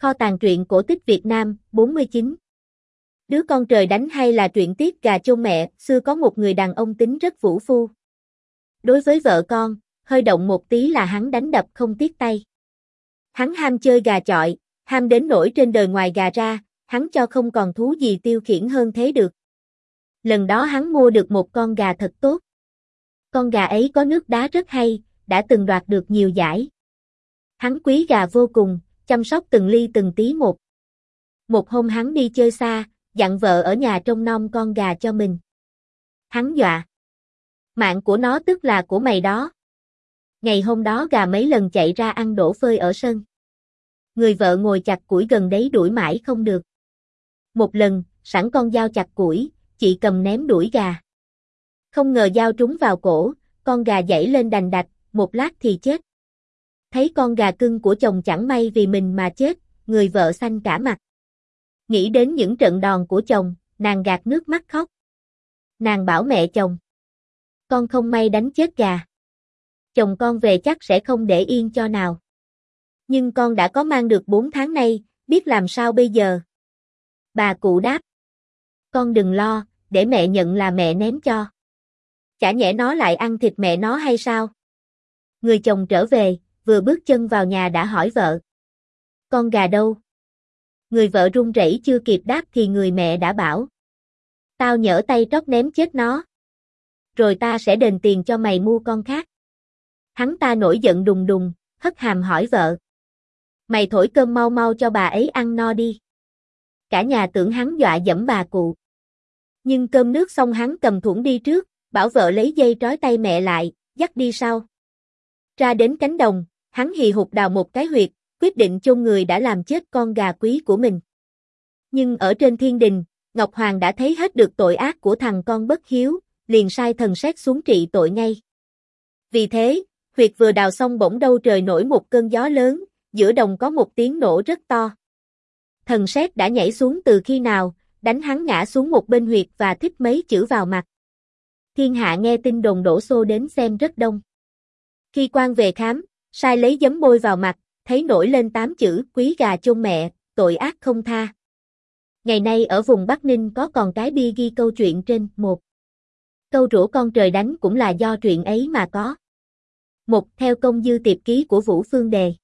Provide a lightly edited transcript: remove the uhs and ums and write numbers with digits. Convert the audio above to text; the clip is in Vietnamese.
Kho tàng truyện cổ tích Việt Nam, 49. Đứa con trời đánh hay là truyện tiết gà chôn mẹ, xưa có một người đàn ông tính rất vũ phu. Đối với vợ con, hơi động một tí là hắn đánh đập không tiếc tay. Hắn ham chơi gà chọi, ham đến nỗi trên đời ngoài gà ra, hắn cho không còn thú gì tiêu khiển hơn thế được. Lần đó hắn mua được một con gà thật tốt. Con gà ấy có nước đá rất hay, đã từng đoạt được nhiều giải. Hắn quý gà vô cùng, chăm sóc từng ly từng tí một. Một hôm hắn đi chơi xa, dặn vợ ở nhà trông nom con gà cho mình. Hắn dọa: mạng của nó tức là của mày đó. Ngày hôm đó gà mấy lần chạy ra ăn đổ phơi ở sân. Người vợ ngồi chặt củi gần đấy đuổi mãi không được. Một lần, sẵn con dao chặt củi, chị cầm ném đuổi gà. Không ngờ dao trúng vào cổ, con gà giãy lên đành đạch, một lát thì chết. Thấy con gà cưng của chồng chẳng may vì mình mà chết, người vợ xanh cả mặt. Nghĩ đến những trận đòn của chồng, nàng gạt nước mắt khóc. Nàng bảo mẹ chồng: con không may đánh chết gà. Chồng con về chắc sẽ không để yên cho nào. Nhưng con đã có mang được 4 tháng nay, biết làm sao bây giờ? Bà cụ đáp: con đừng lo, để mẹ nhận là mẹ ném cho. Chả nhẽ nó lại ăn thịt mẹ nó hay sao? Người chồng trở về, vừa bước chân vào nhà đã hỏi vợ: con gà đâu? Người vợ run rẩy chưa kịp đáp thì người mẹ đã bảo: tao nhỡ tay trót ném chết nó. Rồi ta sẽ đền tiền cho mày mua con khác. Hắn ta nổi giận đùng đùng, hất hàm hỏi vợ: mày thổi cơm mau mau cho bà ấy ăn no đi. Cả nhà tưởng hắn dọa dẫm bà cụ. Nhưng cơm nước xong hắn cầm thủng đi trước, bảo vợ lấy dây trói tay mẹ lại, dắt đi sau. Ra đến cánh đồng, hắn hì hục đào một cái huyệt, quyết định chôn người đã làm chết con gà quý của mình. Nhưng ở trên thiên đình, Ngọc Hoàng đã thấy hết được tội ác của thằng con bất hiếu, liền sai thần sét xuống trị tội ngay. Vì thế, huyệt vừa đào xong bỗng đâu trời nổi một cơn gió lớn, giữa đồng có một tiếng nổ rất to. Thần sét đã nhảy xuống từ khi nào, đánh hắn ngã xuống một bên huyệt và thích mấy chữ vào mặt. Thiên hạ nghe tin đồn đổ xô đến xem rất đông. Khi quan về khám, sai lấy giấm bôi vào mặt, thấy nổi lên 8 chữ: quý gà chôn mẹ, tội ác không tha. Ngày nay ở vùng Bắc Ninh có còn cái bia ghi câu chuyện trên. Một câu rủa con trời đánh cũng là do chuyện ấy mà có. Một theo công dư tiệp ký của Vũ Phương Đề.